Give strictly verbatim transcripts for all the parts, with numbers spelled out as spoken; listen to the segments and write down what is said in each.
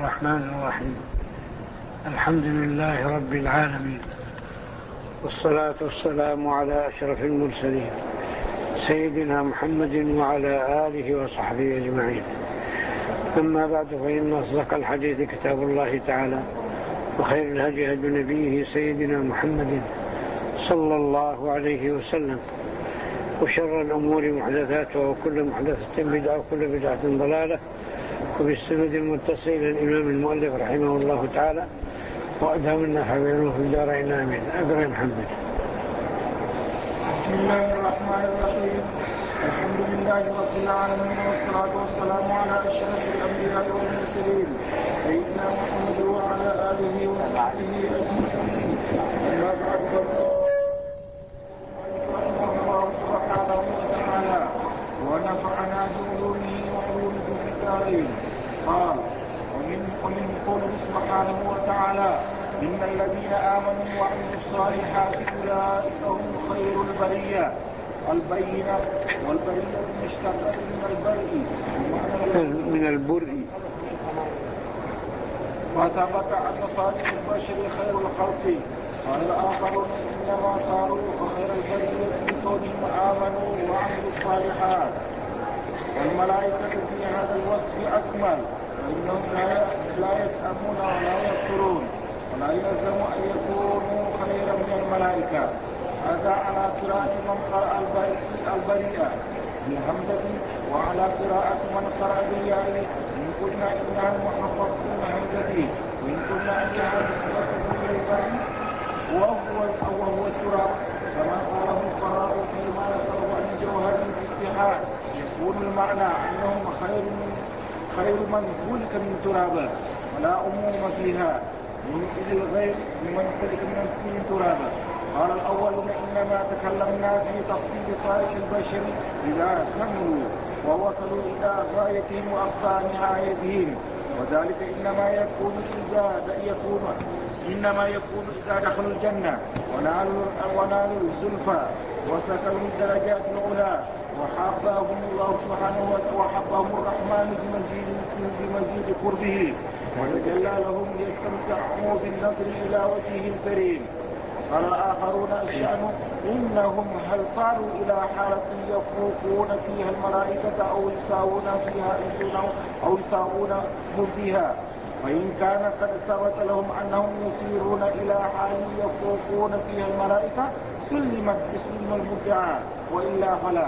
الرحمن الرحيم. الحمد لله رب العالمين، والصلاة والسلام على أشرف المرسلين سيدنا محمد وعلى آله وصحبه أجمعين. أما بعد، فإن أصدق الحديث كتاب الله تعالى، وخير الهدي هدي نبيه سيدنا محمد صلى الله عليه وسلم، وشر الأمور محدثاتها، وكل محدثة بدعة، وكل بدعة ضلالة. وبالسند المتصل للإمام المؤلف رحمه الله تعالى، وأدامنا حبيبه في الدارين آمين. أقرأ محمد. بسم الله الرحمن الرحيم. الحمد لله رب العالمين، والصلاة والسلام على أشرف الأنبياء والمرسلين سيدنا محمد وعلى آله وصحبه أجمعين. أما بعد، الله سبحانه وتعالى ونفعنا بعلومه وعلومه في الدارين. قال: ومن قوله سبحانه وتعالى: إن الذين آمنوا وعملوا الصالحات أولئك هم خير البرية. البينة والبرية مشتقة من البرء من البرء. وثبت أن صالح البشر خير الخلق. قال الآخرون: إنما صاروا خير البرية بكونهم آمنوا وعملوا الصالحات. والملائكة في هذا الوصف أكمل، فإنهم لا يسأمون ولا يكفرون، ولا يلزم أن يكونوا خيرا من الملائكة. هذا على قراءة من قرأ البريئة بالهمزة، وعلى قراءة من قرأ بالياء. إن قلنا إنها محققة بالهمزة، وإن قلنا إنها نسبة إلى البريء وهو وهو التراب، كما قاله القراء فيما يقرأ عن جوهر في الصحاح. يكون المعنى أنهم خير من خير من خلق من ترابا، ولا أموم فيها من الغير من خلق من ترابا. قال الأولون: إنما تكلمنا في تفصيل صالح البشر إذا كملوا ووصلوا إلى غايتهم وأقصى نهايتهم، وذلك إنما يكون إذا يكون إنما يكون إذا دخلوا الجنة ونالوا ونالوا الزلفى وسكنوا الدرجات العلى، وحبهم الله سبحانه وتعالى وحبهم الرحمن بمزيد بمزيد قربه، وتجلى لهم ليستمتعوا بالنظر إلى وجهه الكريم. قال الآخرون: الشأن إنهم هل صاروا إلى حالة يفوقون فيها الملائكة أو يساوون فيها أو يساوون فيها. فإن كان قد ثبت لهم أنهم يسيرون إلى حال يفوقون فيها الملائكة سلمت بسلم المدعى، وإلا فلا.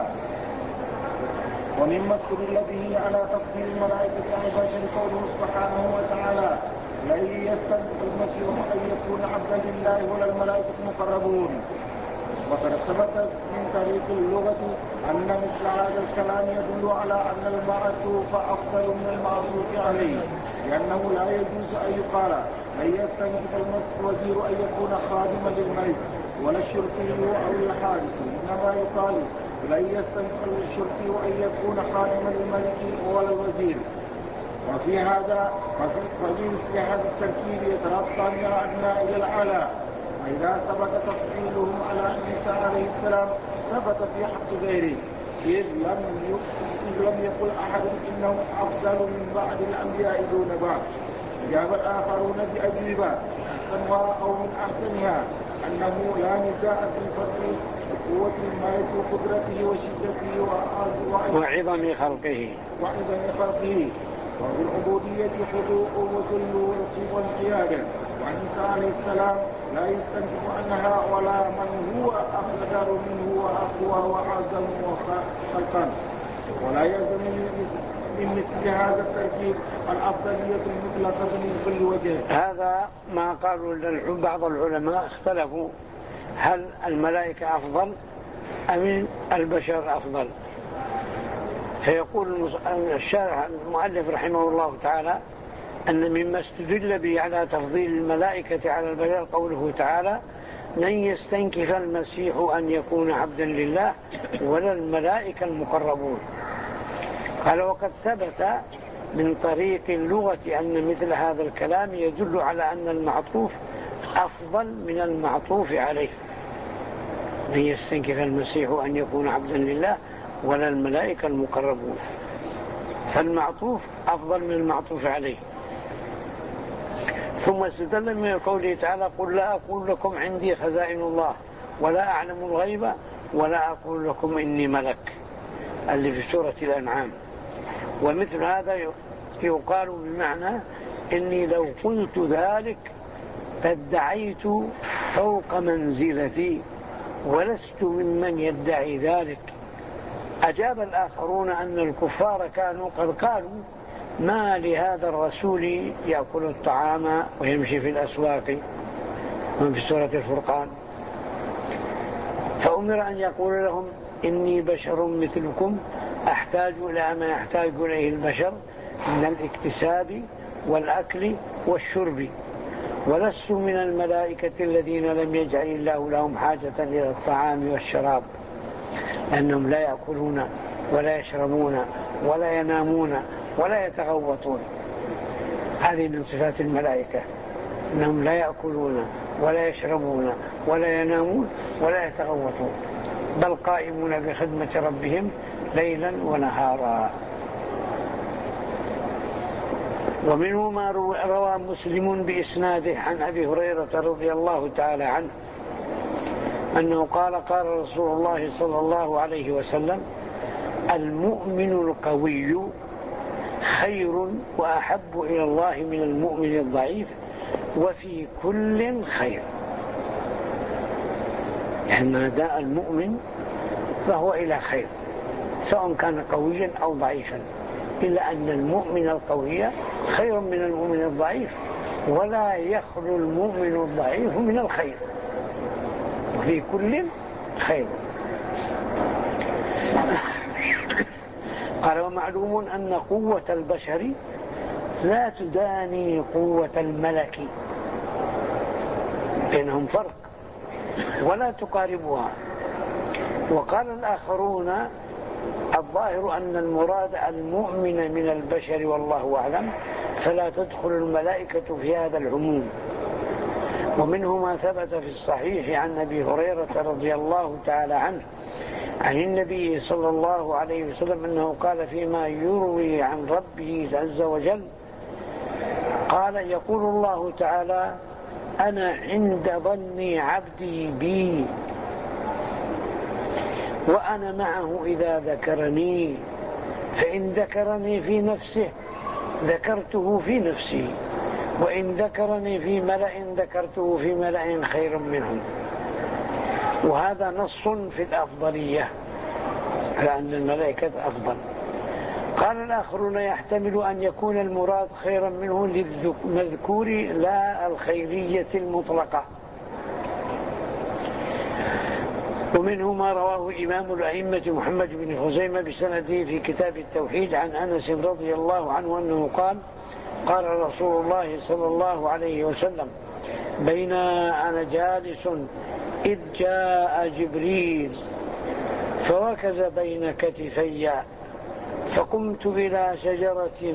ومما استدل به على تفضيل الملائكة على البشر قوله سبحانه وتعالى: لن يستنكف المسيح أن يكون عبدا لله ولا الملائكة المقربون. وقد ثبت من طريق اللغة أن مثل هذا الكلام يدل على أن المعطوف أفضل من المعطوف عليه، لأنه لا يجوز أن يقال لن يستنكف الوزير أن يكون خادما للملك ولا الشرطي أو الحارس، إنما يقال لن يستنكف الشرطي أن يكون خادما للملك ولا الوزير. وفي هذا وفي مثل هذا التركيب يترقى من الأدنى إلى الأعلى. وإذا ثبت تفضيلهم على عيسى عليه السلام ثبت في حق غيره، إذ لم لم يقل أحد إنهم أفضل من بعض الأنبياء دون بعض. أجاب الآخرون بأجوبة أحسنها أو من أحسنها أنه لا نزاع في فضل قوة الملك وقدرته وشدته وعظم خلقه وعظم خلقه وفي العبودية خضوع وذل والقيادة. وعيسى عليه السلام لا يستنكف عنها ولا من هو أقدر منه وأقوى وأعظم خلقا، ولا يلزم من مثل هذا التركيب الأفضلية المطلقة من كل وجه. هذا ما قالوا بعض العلماء اختلفوا هل الملائكة أفضل أم البشر أفضل. فيقول الشارح المؤلف رحمه الله تعالى أن مما استدل به على تفضيل الملائكة على البشر قوله تعالى: لن يستنكف المسيح أن يكون عبدا لله ولا الملائكة المقربون. قال: وقد ثبت من طريق اللغة أن مثل هذا الكلام يدل على أن المعطوف أفضل من المعطوف عليه. لن يستنكف المسيح أن يكون عبدا لله ولا الملائكة المقربون، فالمعطوف أفضل من المعطوف عليه. ثم استدل من قوله تعالى قل لا أقول لكم عندي خزائن الله ولا أعلم الغيب ولا أقول لكم إني ملك اللي في سورة الأنعام. ومثل هذا يقال بمعنى إني لو قلت ذلك فادعيت فوق منزلتي ولست ممن يدعي ذلك. أجاب الآخرون أن الكفار كانوا قد قالوا ما لهذا الرسول يأكل الطعام ويمشي في الأسواق من في سورة الفرقان، فأمر أن يقول لهم إني بشر مثلكم أحتاج إلى ما يحتاج إليه البشر من الاكتساب والأكل والشرب، ولست من الملائكة الذين لم يجعل الله لهم حاجة إلى الطعام والشراب، لأنهم لا يأكلون ولا يشربون ولا ينامون ولا يتغوطون. هذه من صفات الملائكة، أنهم لا يأكلون ولا يشربون ولا ينامون ولا يتغوطون، بل قائمون بخدمة ربهم ليلا ونهارا. ومنه ما روى مسلم بإسناده عن أبي هريرة رضي الله تعالى عنه أنه قال قال رسول الله صلى الله عليه وسلم المؤمن القوي خير وأحب إلى الله من المؤمن الضعيف وفي كل خير. يعني ما داء المؤمن فهو إلى خير سواء كان قويا أو ضعيفا، إلا أن المؤمن القوي خير من المؤمن الضعيف، ولا يخلو المؤمن الضعيف من الخير، وفي كل خير. قال ومعلوم أن قوة البشر لا تداني قوة الملك، بينهم فرق ولا تقاربها. وقال الآخرون الظاهر أن المراد المؤمن من البشر والله أعلم، فلا تدخل الملائكة في هذا العموم. ومنه ما ثبت في الصحيح عن أبي هريرة رضي الله تعالى عنه عن النبي صلى الله عليه وسلم أنه قال فيما يروي عن ربه عز وجل قال يقول الله تعالى أنا عند ظن عبدي بي وأنا معه إذا ذكرني، فإن ذكرني في نفسه ذكرته في نفسي، وإن ذكرني في ملأ ذكرته في ملأ خير منهم. وهذا نص في الأفضلية على أن الملائكة أفضل. قال الآخرون يحتمل أن يكون المراد خيرا منه للمذكور لا الخيرية المطلقة. ومنه ما رواه إمام الأئمة محمد بن خزيمة بسنده في كتاب التوحيد عن أنس رضي الله عنه أنه قال قال رسول الله صلى الله عليه وسلم بين أنا جالس إذ جاء جبريل فركز بين كتفي فقمت إلى شجرة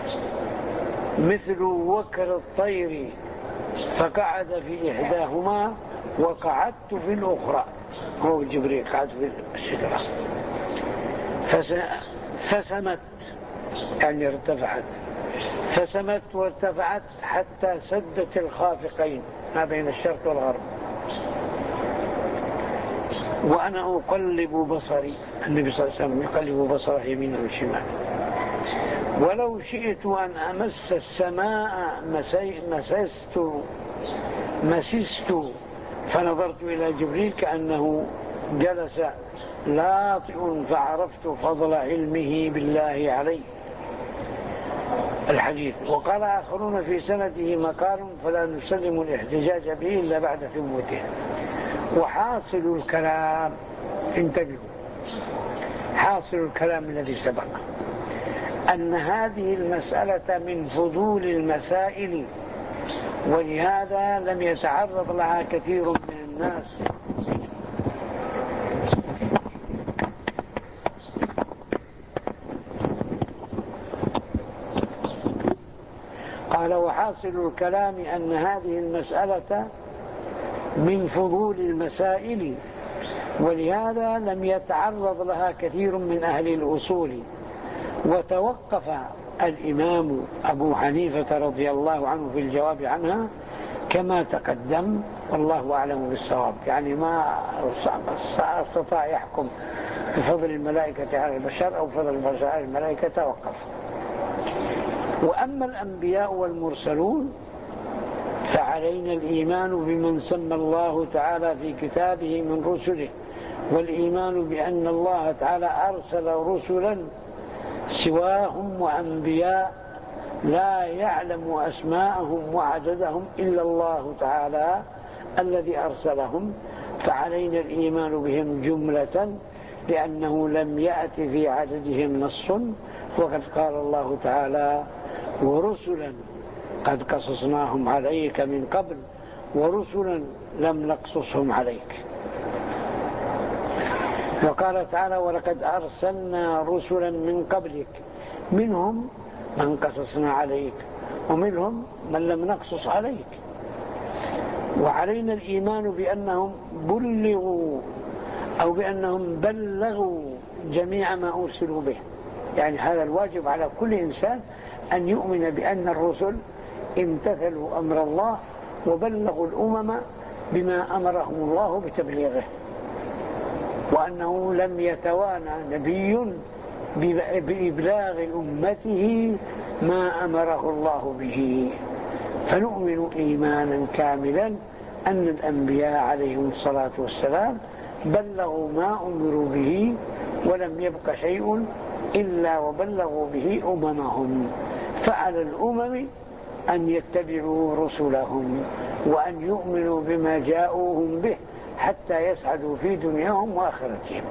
مثل وكر الطير فقعد في إحداهما وقعدت في الأخرى. هو جبريل قعد في الشجرة فسمت يعني ارتفعت فسمت وارتفعت حتى سدت الخافقين ما بين الشرق والغرب، وأنا أقلب بصري. النبي صلى الله عليه وسلم يقلب بصره يمين وشمال. ولو شئت أن أمس السماء مسست مسست فنظرت إلى جبريل كأنه جلس لاطئ فعرفت فضل علمه بالله عليه. الحديث. وقال آخرون في سنده مقال فلا نسلم الاحتجاج به إلا بعد ثبوته. وحاصل الكلام انتبهوا، حاصل الكلام الذي سبق أن هذه المسألة من فضول المسائل، ولهذا لم يتعرض لها كثير من الناس. قال وحاصل الكلام أن هذه المسألة من فضول المسائل، ولهذا لم يتعرض لها كثير من أهل الأصول، وتوقف الإمام أبو حنيفة رضي الله عنه في الجواب عنها كما تقدم، والله أعلم بالصواب. يعني ما استطاع يحكم بفضل الملائكة على البشر أو فضل البشر على الملائكة، وقف. وأما الأنبياء والمرسلون فعلينا الإيمان بمن سمى الله تعالى في كتابه من رسله، والإيمان بأن الله تعالى أرسل رسلا سواهم وأنبياء لا يعلم أسماءهم وعددهم إلا الله تعالى الذي أرسلهم، فعلينا الإيمان بهم جملة، لأنه لم يأتي في عددهم نص. وقد قال الله تعالى: ورسلا قد قصصناهم عليك من قبل ورسلا لم نقصصهم عليك. وقال تعالى: ولقد أرسلنا رسلا من قبلك منهم من قصصنا عليك ومنهم من لم نقصص عليك. وعلينا الإيمان بأنهم بلغوا أو بأنهم بلغوا جميع ما أرسلوا به. يعني هذا الواجب على كل إنسان أن يؤمن بأن الرسل امتثلوا أمر الله وبلغوا الأمم بما أمرهم الله بتبليغه، وأنه لم يتوانى نبي بإبلاغ أمته ما أمره الله به. فنؤمن إيمانا كاملا أن الأنبياء عليهم الصلاة والسلام بلغوا ما أمروا به، ولم يبق شيء إلا وبلغوا به أممهم. فعلى الأمم أن يتبعوا رسلهم وأن يؤمنوا بما جاءوهم به حتى يسعدوا في دنياهم وآخرتهم.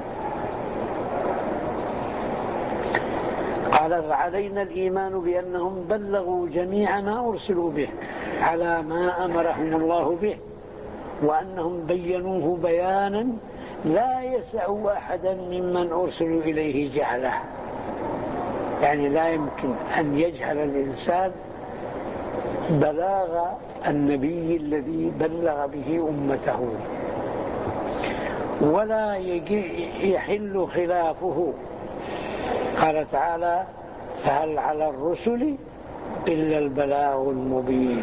قال: فعلينا الإيمان بأنهم بلغوا جميع ما أرسلوا به على ما أمرهم الله به، وأنهم بينوه بيانا لا يسع أحدا ممن أرسلوا إليه جهله. يعني لا يمكن أن يجهل الإنسان بلاغ النبي الذي بلغ به أمته، ولا يحل خلافه. قال تعالى: فهل على الرسل إلا البلاغ المبين.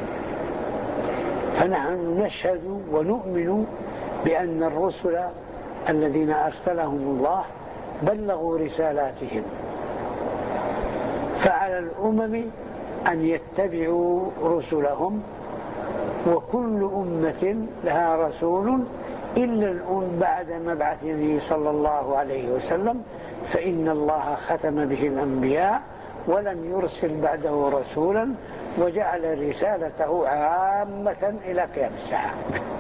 فنحن نشهد ونؤمن بأن الرسل الذين أرسلهم الله بلغوا رسالاتهم، فعلى الأمم أن يتبعوا رسلهم. وكل أمة لها رسول إلا الأم بعد مبعثه صلى الله عليه وسلم، فإن الله ختم به الأنبياء ولم يرسل بعده رسولا، وجعل رسالته عامة إلى قيام الساعة.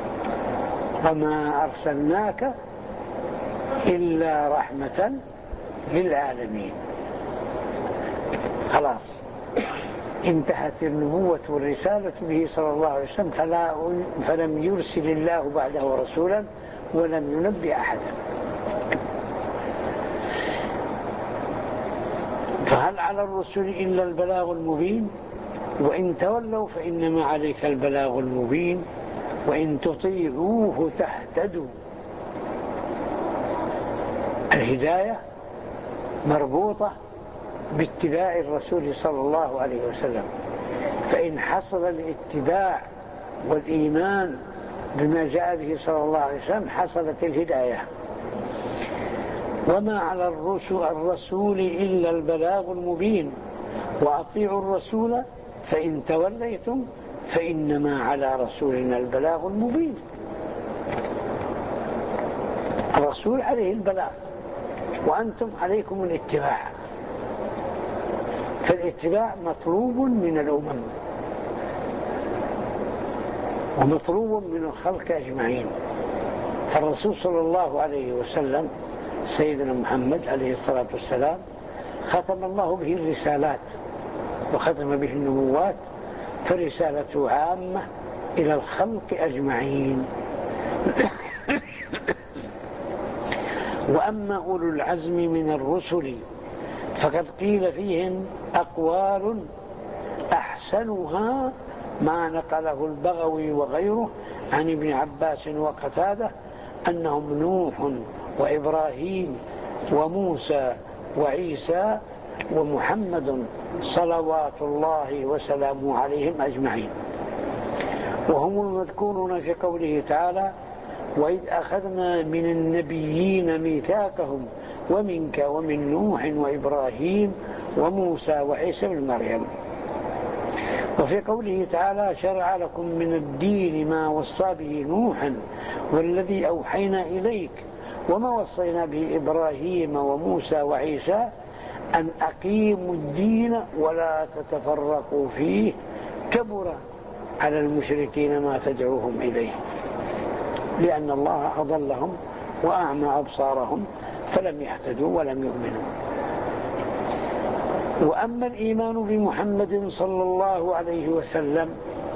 وما أرسلناك إلا رحمة للعالمين. خلاص انتهت النبوة والرسالة به صلى الله عليه وسلم، فلا فلم يرسل الله بعده رسولا ولم ينبئ أحدا. فهل على الرسل إلا البلاغ المبين، وإن تولوا فإنما عليك البلاغ المبين وإن تطيعوه تهتدوا. الهداية مربوطة باتباع الرسول صلى الله عليه وسلم، فإن حصل الاتباع والإيمان بما جاء به صلى الله عليه وسلم حصلت الهداية. وما على الرسول إلا البلاغ المبين وأطيعوا الرسول فإن توليتم فإنما على رسولنا البلاغ المبين. الرسول عليه البلاغ وأنتم عليكم الاتباع، فالاتباع مطلوب من الأمم ومطلوب من الخلق أجمعين. فالرسول صلى الله عليه وسلم سيدنا محمد عليه الصلاة والسلام ختم الله به الرسالات وختم به النبوات، فرسالته عامة إلى الخلق أجمعين. وأما أولو العزم من الرسل فقد قيل فيهم أقوال أحسنها ما نقله البغوي وغيره عن ابن عباس وقتاده أنهم نوح وإبراهيم وموسى وعيسى ومحمد صلوات الله وسلامه عليهم أجمعين. وهم المذكورون في قوله تعالى: وإذ أخذنا من النبيين ميثاقهم ومنك ومن نوح وإبراهيم وموسى وعيسى بن مريم. وفي قوله تعالى: شرع لكم من الدين ما وصى به نوحا والذي أوحينا إليك وما وصينا به إبراهيم وموسى وعيسى أن أقيموا الدين ولا تتفرقوا فيه كبر على المشركين ما تدعوهم إليه، لأن الله أضلهم وأعمى أبصارهم فلم يهتدوا ولم يؤمنوا. وأما الإيمان بمحمد صلى الله عليه وسلم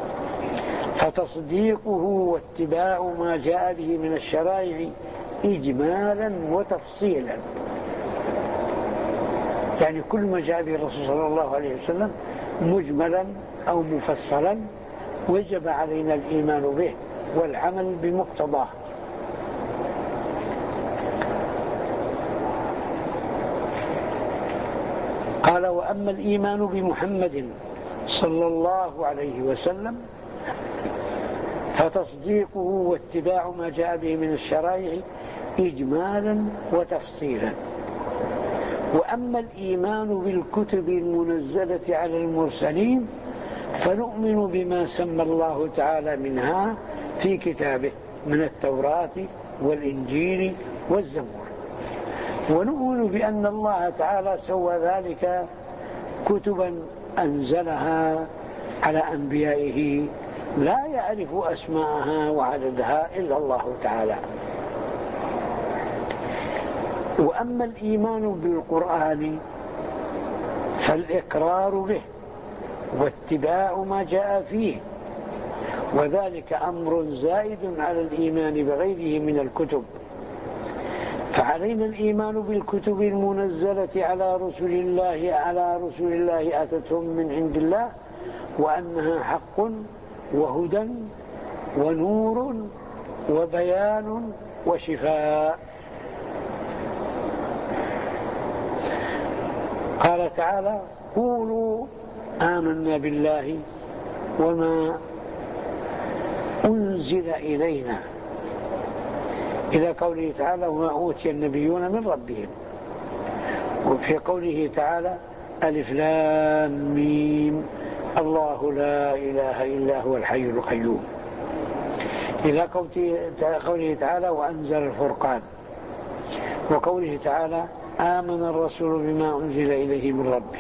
فتصديقه واتباع ما جاء به من الشرائع إجمالا وتفصيلا، يعني كل ما جاء به الرسول صلى الله عليه وسلم مجملا أو مفصلا وجب علينا الإيمان به والعمل بمقتضاه. قال: وأما الإيمان بمحمد صلى الله عليه وسلم فتصديقه واتباع ما جاء به من الشرائع إجمالا وتفصيلا. وأما الإيمان بالكتب المنزلة على المرسلين فنؤمن بما سمى الله تعالى منها في كتابه من التوراة والإنجيل والزبور، ونؤمن بأن الله تعالى سوى ذلك كتبا أنزلها على أنبيائه لا يعرف أسماءها وعددها إلا الله تعالى. وأما الإيمان بالقرآن فالإقرار به واتباع ما جاء فيه، وذلك أمر زائد على الإيمان بغيره من الكتب. فعلينا الإيمان بالكتب المنزلة على رسل الله على رسل الله أتتهم من عند الله، وأنها حق وهدى ونور وبيان وشفاء. قال تعالى: قولوا آمنا بالله وما أنزل إلينا، إلى قوله تعالى: وما أوتي النبيون من ربهم. وفي قوله تعالى: ألف لام ميم الله لا إله إلا هو الحي القيوم، إلى قوله تعالى: وأنزل الفرقان. وقوله تعالى: آمن الرسول بما أنزل إليه من ربه.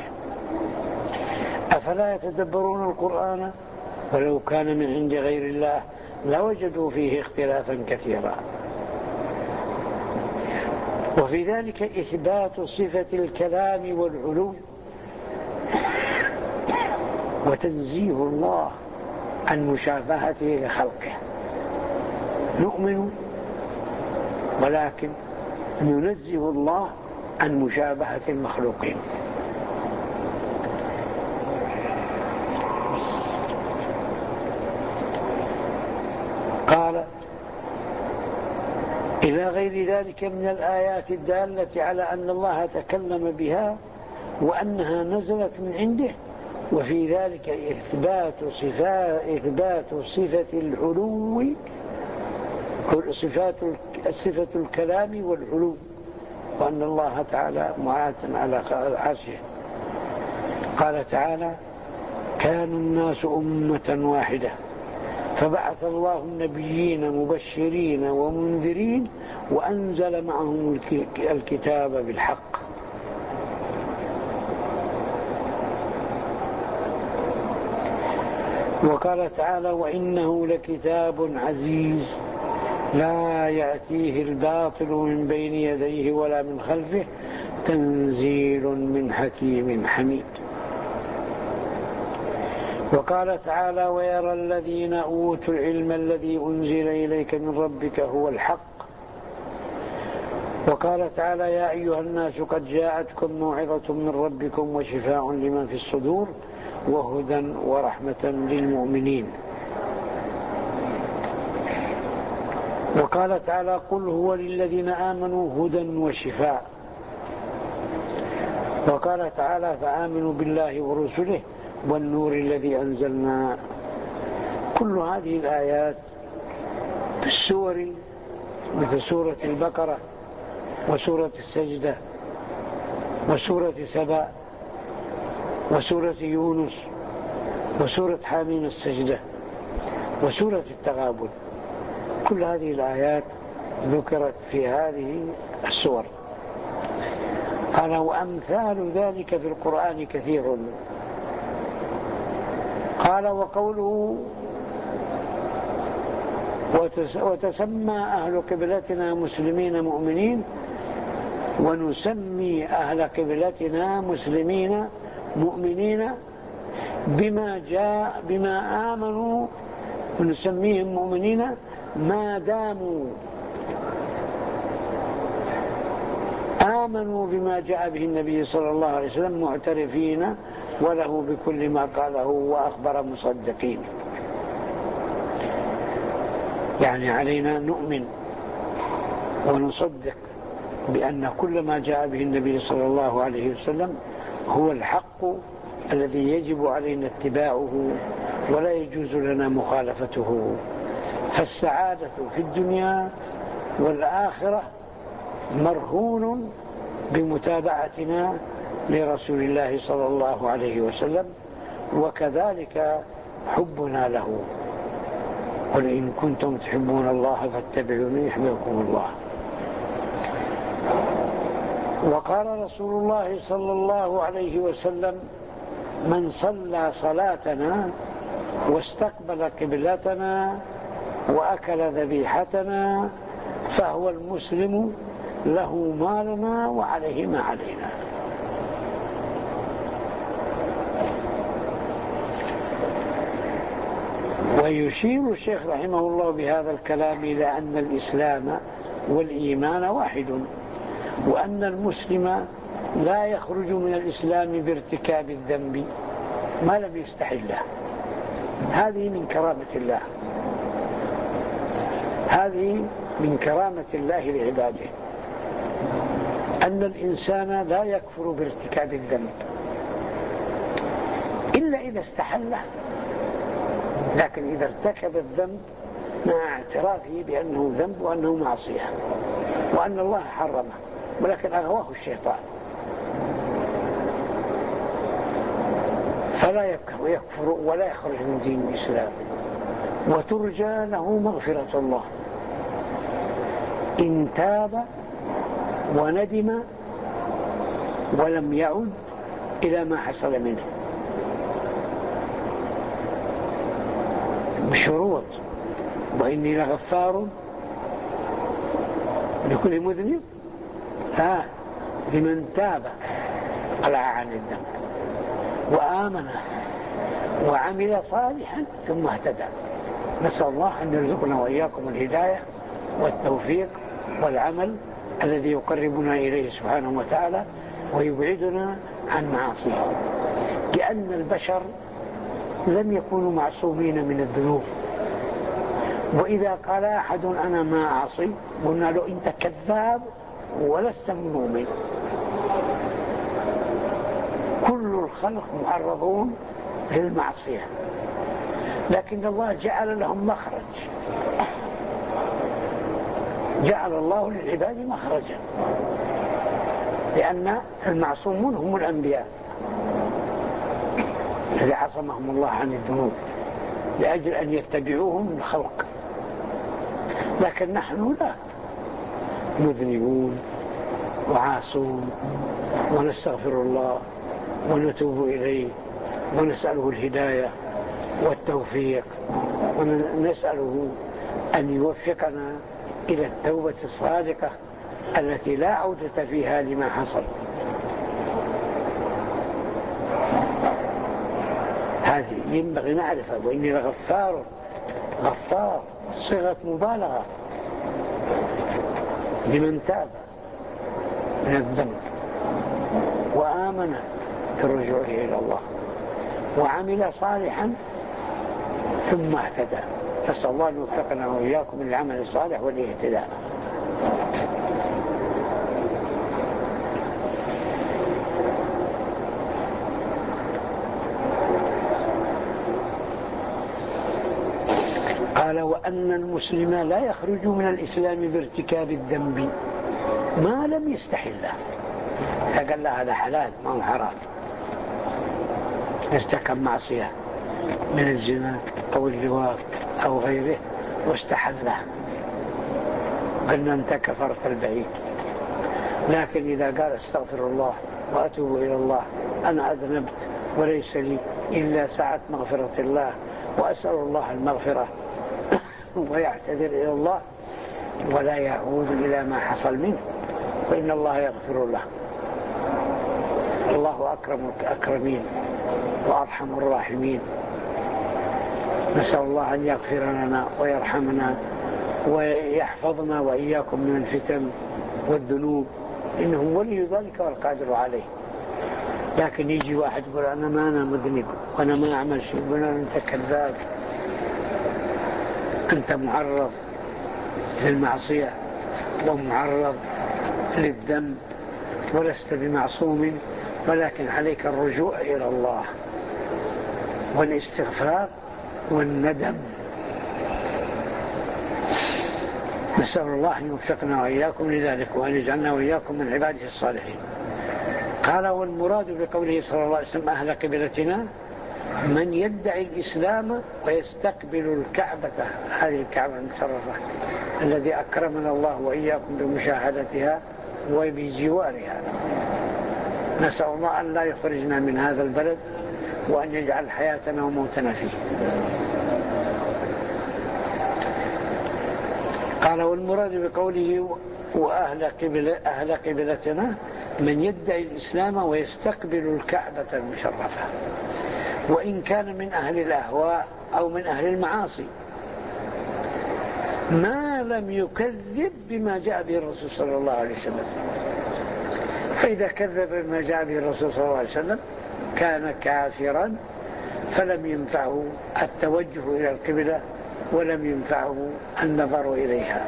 أفلا يتدبرون القرآن ولو كان من عند غير الله لوجدوا فيه اختلافا كثيرا. وفي ذلك إثبات صفة الكلام والعلو وتنزيه الله عن مشابهته لخلقه. نؤمن ولكن ننزه الله عن مشابهة المخلوقين. قال: إلى غير ذلك من الآيات الدالة على أن الله تكلم بها وأنها نزلت من عنده. وفي ذلك إثبات صفة إثبات صفة العلو، صفات صفة الكلام والعلو، وأن الله تعالى معات على عرشه. قال تعالى: كان الناس أمة واحدة فبعث الله النبيين مبشرين ومنذرين وأنزل معهم الكتاب بالحق. وقال تعالى: وإنه لكتاب عزيز لا يأتيه الباطل من بين يديه ولا من خلفه تنزيل من حكيم حميد. وقال تعالى: ويرى الذين أوتوا العلم الذي أنزل إليك من ربك هو الحق. وقال تعالى: يا أيها الناس قد جاءتكم موعظة من ربكم وشفاء لما في الصدور وهدى ورحمة للمؤمنين. وقال تعالى: قل هو للذين آمنوا هدى وشفاء. وقال تعالى فآمنوا بالله ورسله والنور الذي أنزلنا. كل هذه الآيات في السور مثل سورة البقرة وسورة السجدة وسورة سبأ وسورة يونس وسورة حامين السجدة وسورة التغابن، كل هذه الآيات ذكرت في هذه السور. قال وأمثال ذلك في القرآن كثير. قال وقوله وتسمى أهل قبلتنا مسلمين مؤمنين ونسمي أهل قبلتنا مسلمين مؤمنين بما جاء بما آمنوا، ونسميهم مؤمنين ما داموا آمنوا بما جاء به النبي صلى الله عليه وسلم معترفين وله بكل ما قاله وأخبر مصدقين. يعني علينا نؤمن ونصدق بأن كل ما جاء به النبي صلى الله عليه وسلم هو الحق الذي يجب علينا اتباعه ولا يجوز لنا مخالفته. فالسعادة في الدنيا والآخرة مرهون بمتابعتنا لرسول الله صلى الله عليه وسلم، وكذلك حبنا له. قل إن كنتم تحبون الله فاتبعوني يحببكم الله. وقال رسول الله صلى الله عليه وسلم من صلى صلاتنا واستقبل قبلتنا وأكل ذبيحتنا فهو المسلم له ما لنا وعليه ما علينا. ويشير الشيخ رحمه الله بهذا الكلام إلى أن الإسلام والإيمان واحد، وأن المسلم لا يخرج من الإسلام بارتكاب الذنب ما لم يستحله. هذه من كرامة الله، هذه من كرامة الله لعباده، أن الإنسان لا يكفر بارتكاب الذنب إلا إذا استحله، لكن إذا ارتكب الذنب مع اعترافه بأنه ذنب وأنه معصية وأن الله حرمه ولكن أغواه الشيطان فلا يكفر ولا يخرج من دين الإسلام، وترجى له مغفرة الله إن تاب وندم ولم يعد إلى ما حصل منه بشروط. وإني لغفار لكل مذنب ها لمن تاب قلع عن الذنب وآمن وعمل صالحا ثم اهتدى. نسأل الله أن يرزقنا وإياكم الهداية والتوفيق والعمل الذي يقربنا إليه سبحانه وتعالى ويبعدنا عن معاصيه، لأن البشر لم يكونوا معصومين من الذنوب. وإذا قال أحد أنا ما أعصي قلنا له أنت كذاب ولست مؤمن. كل الخلق معرضون للمعصية، لكن الله جعل لهم مخرج، جعل الله للعباد مخرجا، لأن المعصومون هم الأنبياء الذي عصمهم الله عن الذنوب لأجل أن يتبعوهم الخلق، لكن نحن لا، مذنبون وعاصون ونستغفر الله ونتوب إليه ونسأله الهداية والتوفيق، ونسأله أن يوفقنا إلى التوبة الصادقة التي لا عودة فيها لما حصل. هذه ينبغي نعرفها. وإني لغفار، غفار صيغة مبالغة لمن تاب من الذنب وآمن في رجوعه إلى الله وعمل صالحا ثم اهتدى. نسأل الله أن يوفقنا وإياكم للعمل الصالح والاهتداء. قال وأن المسلم لا يخرج من الإسلام بارتكاب الذنب ما لم يستحله. فقال له هذا حلال ما هو حرام، ارتكب معصية من الزنا أو اللواط أو غيره واستحله، قلنا أنت كفرت البعيد. لكن إذا قال استغفر الله وأتوب إلى الله، أنا أذنبت وليس لي إلا سعة مغفرة الله وأسأل الله المغفرة ويعتذر إلى الله ولا يعود إلى ما حصل منه، فإن الله يغفر له. الله أكرم الأكرمين وأرحم الراحمين. نسأل الله أن يغفر لنا ويرحمنا ويحفظنا وإياكم من الفتن والذنوب، إنه ولي ذلك والقادر عليه. لكن يجي واحد يقول أنا ما أنا مذنب وأنا ما أعمل شيء، يقول أنت كذاب، أنت معرض للمعصية ومعرض للذنب ولست بمعصوم، ولكن عليك الرجوع إلى الله والاستغفار والندم. نسأل الله أن يوفقنا وإياكم لذلك وأن يجعلنا وإياكم من عباده الصالحين. قال والمراد بقوله صلى الله عليه وسلم أهل قبلتنا من يدعي الإسلام ويستقبل الكعبة، هذه الكعبة المشرفة الذي أكرمنا الله وإياكم بمشاهدتها وبجوارها. نسأل الله أن لا يخرجنا من هذا البلد وأن يجعل حياتنا وموتنا فيه. قال والمراد بقوله وأهل قبل أهل قبلتنا من يدعي الإسلام ويستقبل الكعبة المشرفة، وإن كان من أهل الأهواء أو من أهل المعاصي، ما لم يكذب بما جاء به الرسول صلى الله عليه وسلم. فإذا كذب بما جاء به الرسول صلى الله عليه وسلم كان كافرا، فلم ينفعه التوجه إلى القبلة ولم ينفعه النظر إليها،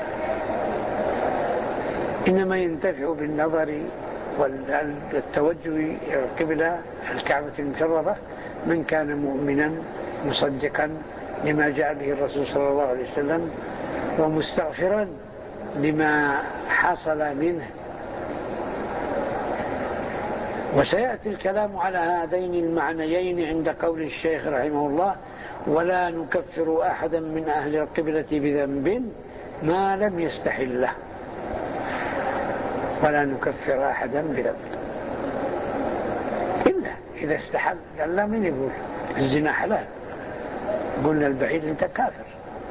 إنما ينتفع بالنظر والتوجه إلى القبلة الكعبة المشرفة من كان مؤمنا مصدقا لما جاء به الرسول صلى الله عليه وسلم ومستغفرا لما حصل منه. وسيأتي الكلام على هذين المعنيين عند قول الشيخ رحمه الله ولا نكفر أحدا من أهل القبلة بذنب ما لم يستحله. ولا نكفر أحدا بذنب إلا إذا استحل. قال لا، من يقول الزنا حلال؟ قلنا البعيد أنت كافر.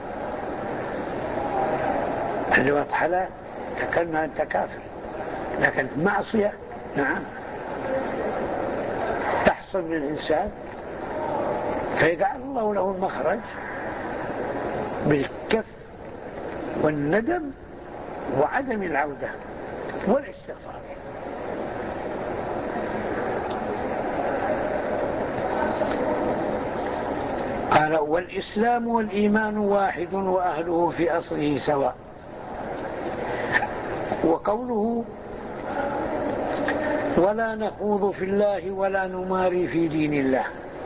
اللواط حلال، تكلمنا أنت كافر. لكن معصية نعم تحصل من الإنسان، فيجعل الله له المخرج بالكف والندم وعدم العودة والاستغفار. قال والإسلام والإيمان واحد وأهله في أصله سواء. وقوله ولا نخوض في الله ولا نماري في دين الله،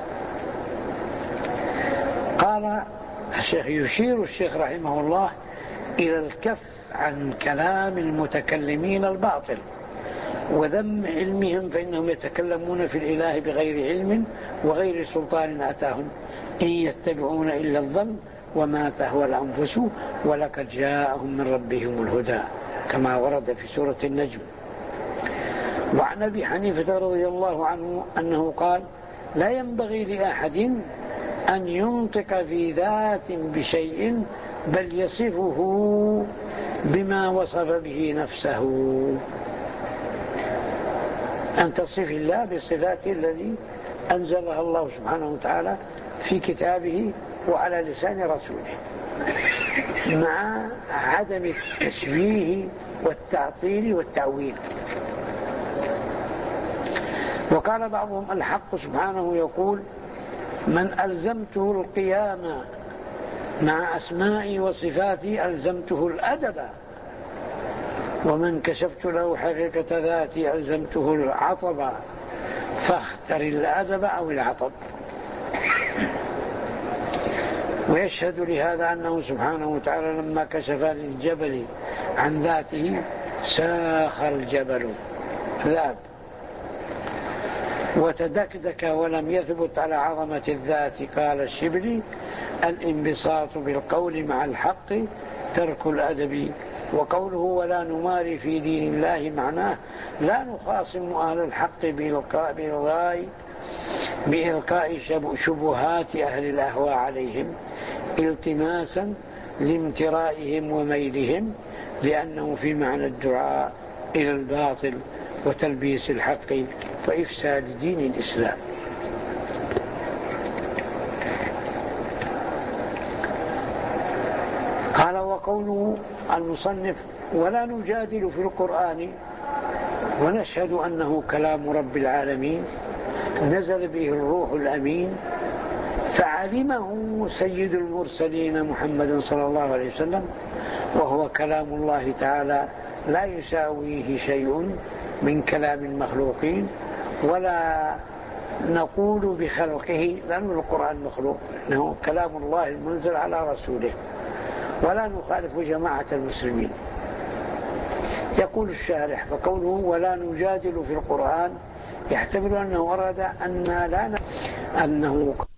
قال الشيخ يشير الشيخ رحمه الله إلى الكف عن كلام المتكلمين الباطل وذم علمهم، فإنهم يتكلمون في الإله بغير علم وغير سلطان أتاهم، إن يتبعون إلا الظن وما تهوى الأنفس ولقد جاءهم من ربهم الهدى، كما ورد في سورة النجم. وعن أبي حنيفة رضي الله عنه أنه قال لا ينبغي لأحد أن ينطق في ذات بشيء بل يصفه بما وصف به نفسه، أن تصف الله بصفاته الذي أنزلها الله سبحانه وتعالى في كتابه وعلى لسان رسوله، مع عدم التشبيه والتعطيل والتأويل. وقال بعضهم الحق سبحانه يقول من ألزمته القيام مع أسمائي وصفاتي ألزمته الأدب، ومن كشفت له حقيقة ذاتي ألزمته العطب، فاختر الأدب أو العطب. ويشهد لهذا أنه سبحانه وتعالى لما كشف للجبل عن ذاته ساخ الجبل ذاب وتدكدك ولم يثبت على عظمة الذات. قال الشبلي: الانبساط بالقول مع الحق ترك الأدب. وقوله ولا نماري في دين الله معناه لا نخاصم أهل الحق بإلقاء, بإلغاء بإلقاء شبهات أهل الأهواء عليهم التماسا لامترائهم وميلهم، لأنه في معنى الدعاء إلى الباطل وتلبيس الحق وإفساد دين الإسلام. قال: وقوله المصنف ولا نجادل في القرآن ونشهد أنه كلام رب العالمين نزل به الروح الأمين فعلمه سيد المرسلين محمد صلى الله عليه وسلم، وهو كلام الله تعالى لا يساويه شيء من كلام المخلوقين، ولا نقول بخلقه لأن القرآن مخلوق، إنه كلام الله المنزل على رسوله، ولا نخالف جماعة المسلمين. يقول الشارح: فقوله ولا نجادل في القرآن يحتمل أنه أراد أن لا ن... أنه